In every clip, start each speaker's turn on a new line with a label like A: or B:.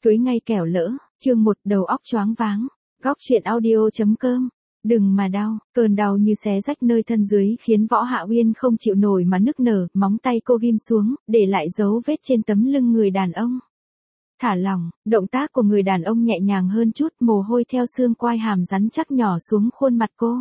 A: Cưới ngay kẻo lỡ, chương 1 đầu óc choáng váng. Góc truyện audio.com. Đừng mà đau, cơn đau như xé rách nơi thân dưới khiến Võ Hạ Uyên không chịu nổi mà nức nở, móng tay cô ghim xuống, để lại dấu vết trên tấm lưng người đàn ông. Thả lỏng, động tác của người đàn ông nhẹ nhàng hơn chút, mồ hôi theo xương quai hàm rắn chắc nhỏ xuống khuôn mặt cô.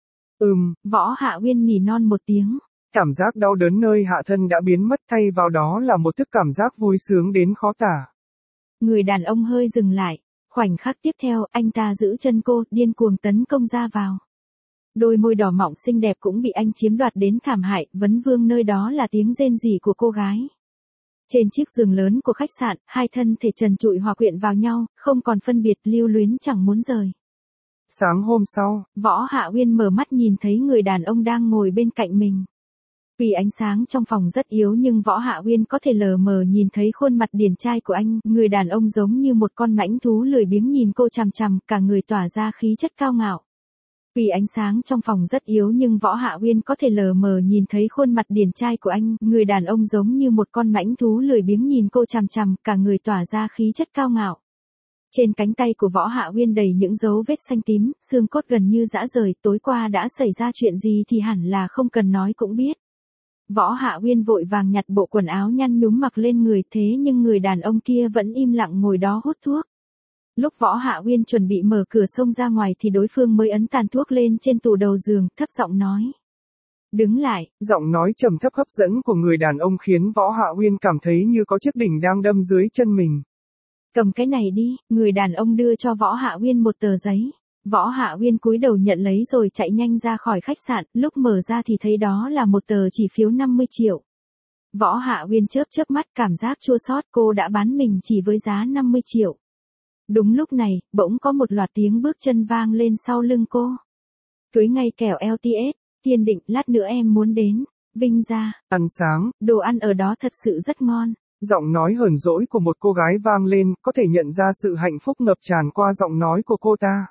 A: Võ Hạ Uyên nỉ non một tiếng.
B: Cảm giác đau đớn nơi hạ thân đã biến mất, thay vào đó là một thức cảm giác vui sướng đến khó tả.
A: Người đàn ông hơi dừng lại, khoảnh khắc tiếp theo, anh ta giữ chân cô, điên cuồng tấn công ra vào. Đôi môi đỏ mọng xinh đẹp cũng bị anh chiếm đoạt đến thảm hại, vấn vương nơi đó là tiếng rên rỉ của cô gái. Trên chiếc giường lớn của khách sạn, hai thân thể trần trụi hòa quyện vào nhau, không còn phân biệt, lưu luyến chẳng muốn rời.
B: Sáng hôm sau,
A: Võ Hạ Uyên mở mắt nhìn thấy người đàn ông đang ngồi bên cạnh mình. Vì ánh sáng trong phòng rất yếu nhưng Võ Hạ Uyên có thể lờ mờ nhìn thấy khuôn mặt điển trai của anh, người đàn ông giống như một con mãnh thú lười biếng nhìn cô chằm chằm, cả người tỏa ra khí chất cao ngạo. Vì ánh sáng trong phòng rất yếu nhưng Võ Hạ Uyên có thể lờ mờ nhìn thấy khuôn mặt điển trai của anh, người đàn ông giống như một con mãnh thú lười biếng nhìn cô chằm chằm, cả người tỏa ra khí chất cao ngạo. Trên cánh tay của Võ Hạ Uyên đầy những dấu vết xanh tím, xương cốt gần như rã rời, tối qua đã xảy ra chuyện gì thì hẳn là không cần nói cũng biết. Võ Hạ Uyên vội vàng nhặt bộ quần áo nhăn nhúm mặc lên người, thế nhưng người đàn ông kia vẫn im lặng ngồi đó hút thuốc. Lúc Võ Hạ Uyên chuẩn bị mở cửa xông ra ngoài thì đối phương mới ấn tàn thuốc lên trên tủ đầu giường, thấp giọng nói. Đứng lại.
B: Giọng nói trầm thấp hấp dẫn của người đàn ông khiến Võ Hạ Uyên cảm thấy như có chiếc đỉnh đang đâm dưới chân mình.
A: Cầm cái này đi, người đàn ông đưa cho Võ Hạ Uyên một tờ giấy. Võ Hạ Uyên cúi đầu nhận lấy rồi chạy nhanh ra khỏi khách sạn, lúc mở ra thì thấy đó là một tờ chỉ phiếu 50 triệu. Võ Hạ Uyên chớp mắt, cảm giác chua xót, cô đã bán mình chỉ với giá 50 triệu. Đúng lúc này, bỗng có một loạt tiếng bước chân vang lên sau lưng cô. Cưới ngay kẻo LTS, Tiên Định, lát nữa em muốn đến Vinh gia
B: ăn sáng.
A: Đồ ăn ở đó thật sự rất ngon.
B: Giọng nói hờn dỗi của một cô gái vang lên, có thể nhận ra sự hạnh phúc ngập tràn qua giọng nói của cô ta.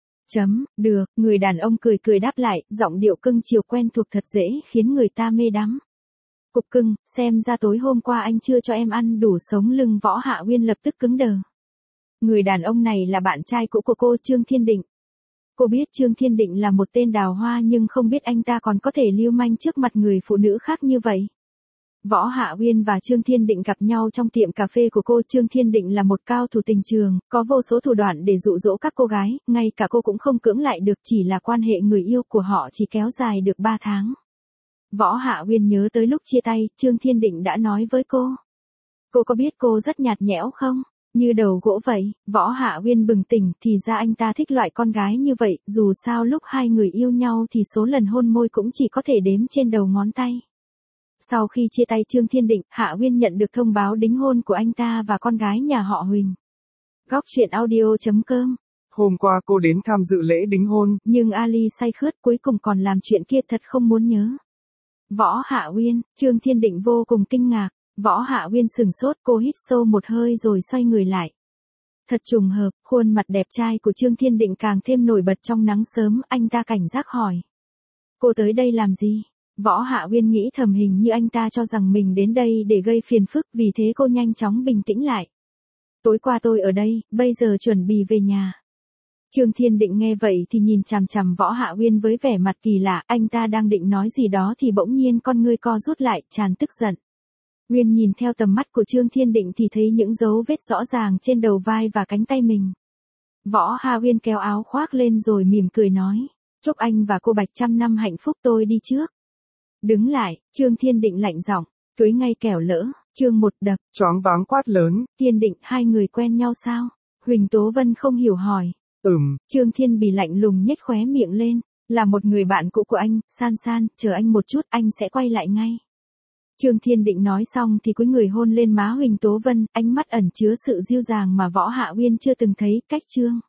A: Được, người đàn ông cười đáp lại, giọng điệu cưng chiều quen thuộc thật dễ khiến người ta mê đắm. Cục cưng, xem ra tối hôm qua anh chưa cho em ăn đủ. Sống lưng Võ Hạ Uyên lập tức cứng đờ. Người đàn ông này là bạn trai cũ của cô, Trương Thiên Định. Cô biết Trương Thiên Định là một tên đào hoa nhưng không biết anh ta còn có thể lưu manh trước mặt người phụ nữ khác như vậy. Võ Hạ Uyên và Trương Thiên Định gặp nhau trong tiệm cà phê của cô. Trương Thiên Định là một cao thủ tình trường, có vô số thủ đoạn để dụ dỗ các cô gái, ngay cả cô cũng không cưỡng lại được, chỉ là quan hệ người yêu của họ chỉ kéo dài được 3 tháng. Võ Hạ Uyên nhớ tới lúc chia tay, Trương Thiên Định đã nói với cô. Cô có biết cô rất nhạt nhẽo không? Như đầu gỗ vậy. Võ Hạ Uyên bừng tỉnh, thì ra anh ta thích loại con gái như vậy, dù sao lúc hai người yêu nhau thì số lần hôn môi cũng chỉ có thể đếm trên đầu ngón tay. Sau khi chia tay Trương Thiên Định, Hạ Uyên nhận được thông báo đính hôn của anh ta và con gái nhà họ Huỳnh. Góc truyện audio.com.
B: Hôm qua cô đến tham dự lễ đính hôn,
A: nhưng Ali say khướt cuối cùng còn làm chuyện kia, thật không muốn nhớ. Võ Hạ Uyên, Trương Thiên Định vô cùng kinh ngạc. Võ Hạ Uyên sừng sốt, cô hít sâu một hơi rồi xoay người lại. Thật trùng hợp, khuôn mặt đẹp trai của Trương Thiên Định càng thêm nổi bật trong nắng sớm, anh ta cảnh giác hỏi. Cô tới đây làm gì? Võ Hạ Uyên nghĩ thầm, hình như anh ta cho rằng mình đến đây để gây phiền phức, vì thế cô nhanh chóng bình tĩnh lại. Tối qua tôi ở đây, bây giờ chuẩn bị về nhà. Trương Thiên Định nghe vậy thì nhìn chằm chằm Võ Hạ Uyên với vẻ mặt kỳ lạ, anh ta đang định nói gì đó thì bỗng nhiên con ngươi co rút lại, tràn tức giận. Uyên nhìn theo tầm mắt của Trương Thiên Định thì thấy những dấu vết rõ ràng trên đầu vai và cánh tay mình. Võ Hạ Uyên kéo áo khoác lên rồi mỉm cười nói. Chúc anh và cô Bạch 100 năm hạnh phúc, tôi đi trước. Đứng lại, Trương Thiên Định lạnh giọng. Cưới ngay kẻo lỡ, chương 1 đập.
B: choáng váng quát lớn.
A: Thiên Định, hai người quen nhau sao? Huỳnh Tố Vân không hiểu hỏi. Trương Thiên Bì lạnh lùng nhếch khóe miệng lên. Là một người bạn cũ của anh, San, chờ anh một chút, anh sẽ quay lại ngay. Trương Thiên Định nói xong thì cúi người hôn lên má Huỳnh Tố Vân, ánh mắt ẩn chứa sự dịu dàng mà Võ Hạ Uyên chưa từng thấy. Cách Trương